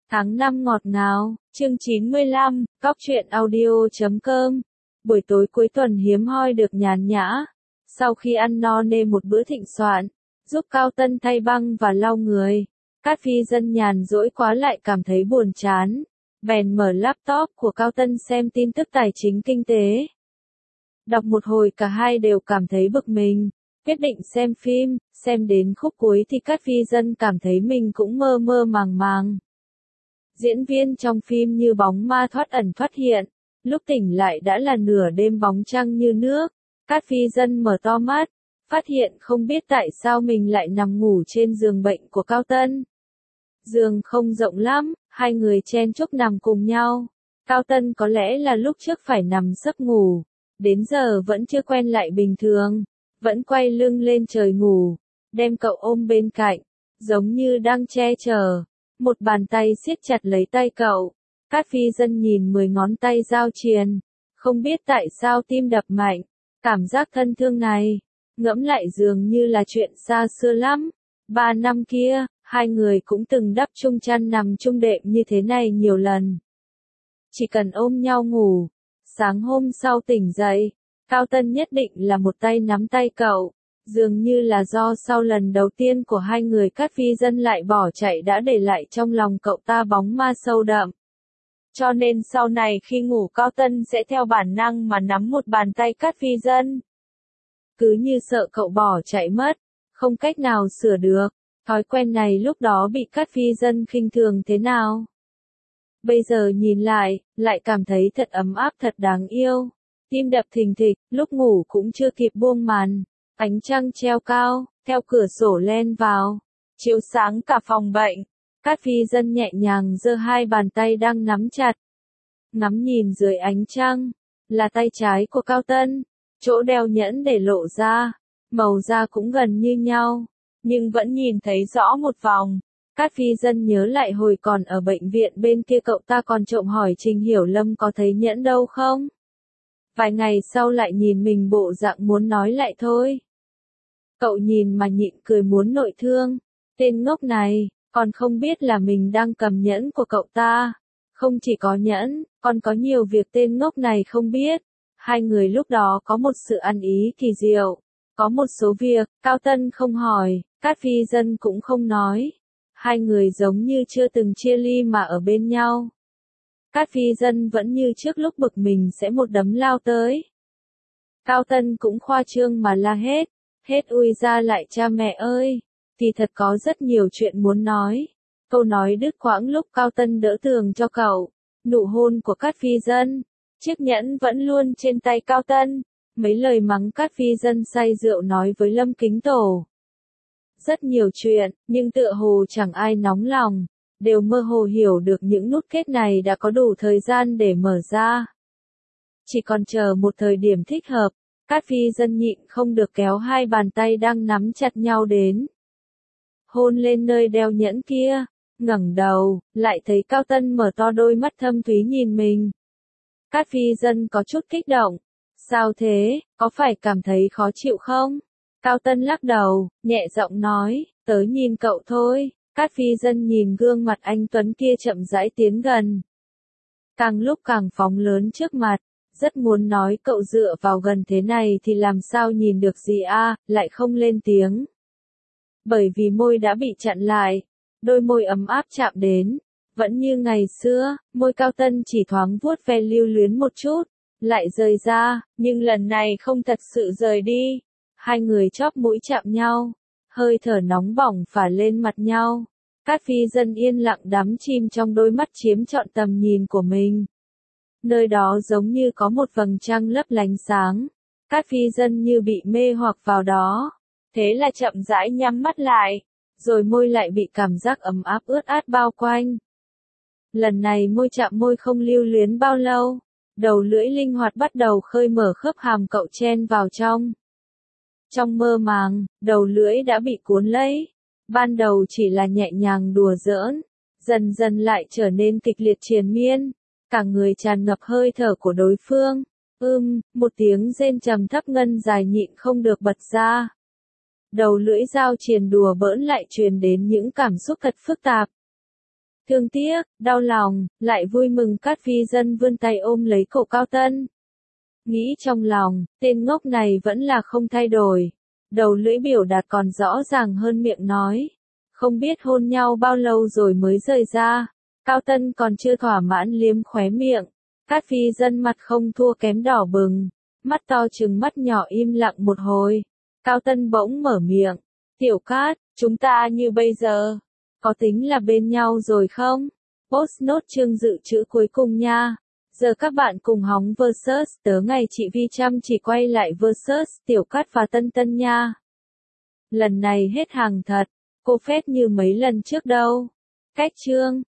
Tháng 5 ngọt ngào, chương 95, Cóc truyện audio.com. Buổi tối cuối tuần hiếm hoi được nhàn nhã. Sau khi ăn no nê một bữa thịnh soạn, giúp Cao Tân thay băng và lau người, Cát Phi Dân nhàn rỗi quá lại cảm thấy buồn chán. Bèn mở laptop của Cao Tân xem tin tức tài chính kinh tế. Đọc một hồi cả hai đều cảm thấy bực mình. Quyết định xem phim, xem đến khúc cuối thì Cát Phi Dân cảm thấy mình cũng mơ mơ màng màng. Diễn viên trong phim như bóng ma thoát ẩn thoát hiện, lúc tỉnh lại đã là nửa đêm bóng trăng như nước. Cát Phi Dân mở to mắt, phát hiện không biết tại sao mình lại nằm ngủ trên giường bệnh của Cao Tân. Giường không rộng lắm, hai người chen chúc nằm cùng nhau. Cao Tân có lẽ là lúc trước phải nằm giấc ngủ, đến giờ vẫn chưa quen lại bình thường, vẫn quay lưng lên trời ngủ, đem cậu ôm bên cạnh, giống như đang che chở. Một bàn tay siết chặt lấy tay cậu. Cát Phi Dân nhìn 10 ngón tay giao triền, không biết tại sao tim đập mạnh. Cảm giác thân thương này, ngẫm lại dường như là chuyện xa xưa lắm. 3 năm kia, hai người cũng từng đắp chung chăn nằm chung đệm như thế này nhiều lần. Chỉ cần ôm nhau ngủ, sáng hôm sau tỉnh dậy, Cao Tân nhất định là một tay nắm tay cậu. Dường như là do sau lần đầu tiên của hai người Cát Phi Dân lại bỏ chạy đã để lại trong lòng cậu ta bóng ma sâu đậm. Cho nên sau này khi ngủ Cao Tân sẽ theo bản năng mà nắm một bàn tay Cát Phi Dân. Cứ như sợ cậu bỏ chạy mất, không cách nào sửa được. Thói quen này lúc đó bị Cát Phi Dân khinh thường thế nào? Bây giờ nhìn lại cảm thấy thật ấm áp thật đáng yêu. Tim đập thình thịch, lúc ngủ cũng chưa kịp buông màn. Ánh trăng treo cao, theo cửa sổ len vào, chiếu sáng cả phòng bệnh. Cát Phi Dân nhẹ nhàng giơ hai bàn tay đang nắm chặt. Ngắm nhìn dưới ánh trăng, là tay trái của Cao Tân, chỗ đeo nhẫn để lộ ra, màu da cũng gần như nhau, nhưng vẫn nhìn thấy rõ một vòng. Cát Phi Dân nhớ lại hồi còn ở bệnh viện bên kia cậu ta còn trộm hỏi Trình Hiểu Lâm có thấy nhẫn đâu không? Vài ngày sau lại nhìn mình bộ dạng muốn nói lại thôi. Cậu nhìn mà nhịn cười muốn nội thương. Tên ngốc này, còn không biết là mình đang cầm nhẫn của cậu ta. Không chỉ có nhẫn, còn có nhiều việc tên ngốc này không biết. Hai người lúc đó có một sự ăn ý kỳ diệu. Có một số việc, Cao Tân không hỏi, Cát Phi Dân cũng không nói. Hai người giống như chưa từng chia ly mà ở bên nhau. Cát Phi Dân vẫn như trước lúc bực mình sẽ một đấm lao tới. Cao Tân cũng khoa trương mà la hết. Hết ui ra lại cha mẹ ơi, thì thật có rất nhiều chuyện muốn nói. Câu nói đứt quãng lúc Cao Tân đỡ tường cho cậu, nụ hôn của Cát Phi Dân, chiếc nhẫn vẫn luôn trên tay Cao Tân, mấy lời mắng Cát Phi Dân say rượu nói với Lâm Kính Tổ. Rất nhiều chuyện, nhưng tựa hồ chẳng ai nóng lòng, đều mơ hồ hiểu được những nút kết này đã có đủ thời gian để mở ra. Chỉ còn chờ một thời điểm thích hợp. Cát Phi Dân nhịn không được kéo hai bàn tay đang nắm chặt nhau đến. Hôn lên nơi đeo nhẫn kia, ngẩng đầu, lại thấy Cao Tân mở to đôi mắt thâm thúy nhìn mình. Cát Phi Dân có chút kích động. Sao thế, có phải cảm thấy khó chịu không? Cao Tân lắc đầu, nhẹ giọng nói, tớ nhìn cậu thôi. Cát Phi Dân nhìn gương mặt anh Tuấn kia chậm rãi tiến gần. Càng lúc càng phóng lớn trước mặt. Rất muốn nói cậu dựa vào gần thế này thì làm sao nhìn được gì lại không lên tiếng. Bởi vì môi đã bị chặn lại, đôi môi ấm áp chạm đến, vẫn như ngày xưa, môi Cao Tân chỉ thoáng vuốt ve lưu luyến một chút, lại rời ra, nhưng lần này không thật sự rời đi. Hai người chóp mũi chạm nhau, hơi thở nóng bỏng phả lên mặt nhau. Cát Phi Dân yên lặng đắm chìm trong đôi mắt chiếm trọn tầm nhìn của mình. Nơi đó giống như có một vầng trăng lấp lánh sáng. Cát Phi Dân như bị mê hoặc vào đó. Thế là chậm rãi nhắm mắt lại. Rồi môi lại bị cảm giác ấm áp ướt át bao quanh. Lần này môi chạm môi không lưu luyến bao lâu. Đầu lưỡi linh hoạt bắt đầu khơi mở khớp hàm cậu chen vào trong. Trong mơ màng, đầu lưỡi đã bị cuốn lấy. Ban đầu chỉ là nhẹ nhàng đùa giỡn. Dần dần lại trở nên kịch liệt triền miên. Cả người tràn ngập hơi thở của đối phương. Một tiếng rên trầm thấp ngân dài nhịn không được bật ra. Đầu lưỡi dao triền đùa bỡn lại truyền đến những cảm xúc thật phức tạp. Thương tiếc, đau lòng, lại vui mừng Cát Phi Dân vươn tay ôm lấy cổ Cao Tân. Nghĩ trong lòng, tên ngốc này vẫn là không thay đổi. Đầu lưỡi biểu đạt còn rõ ràng hơn miệng nói. Không biết hôn nhau bao lâu rồi mới rời ra. Cao Tân còn chưa thỏa mãn liếm khóe miệng. Cát Phi Dân mặt không thua kém đỏ bừng. Mắt to trừng mắt nhỏ im lặng một hồi. Cao Tân bỗng mở miệng. Tiểu Cát, chúng ta như bây giờ. Có tính là bên nhau rồi không? Post nốt chương dự trữ cuối cùng nha. Giờ các bạn cùng hóng versus tớ ngày chị Vi chăm chỉ quay lại versus Tiểu Cát và Tân Tân nha. Lần này hết hàng thật. Cô phết như mấy lần trước đâu. Cách chương.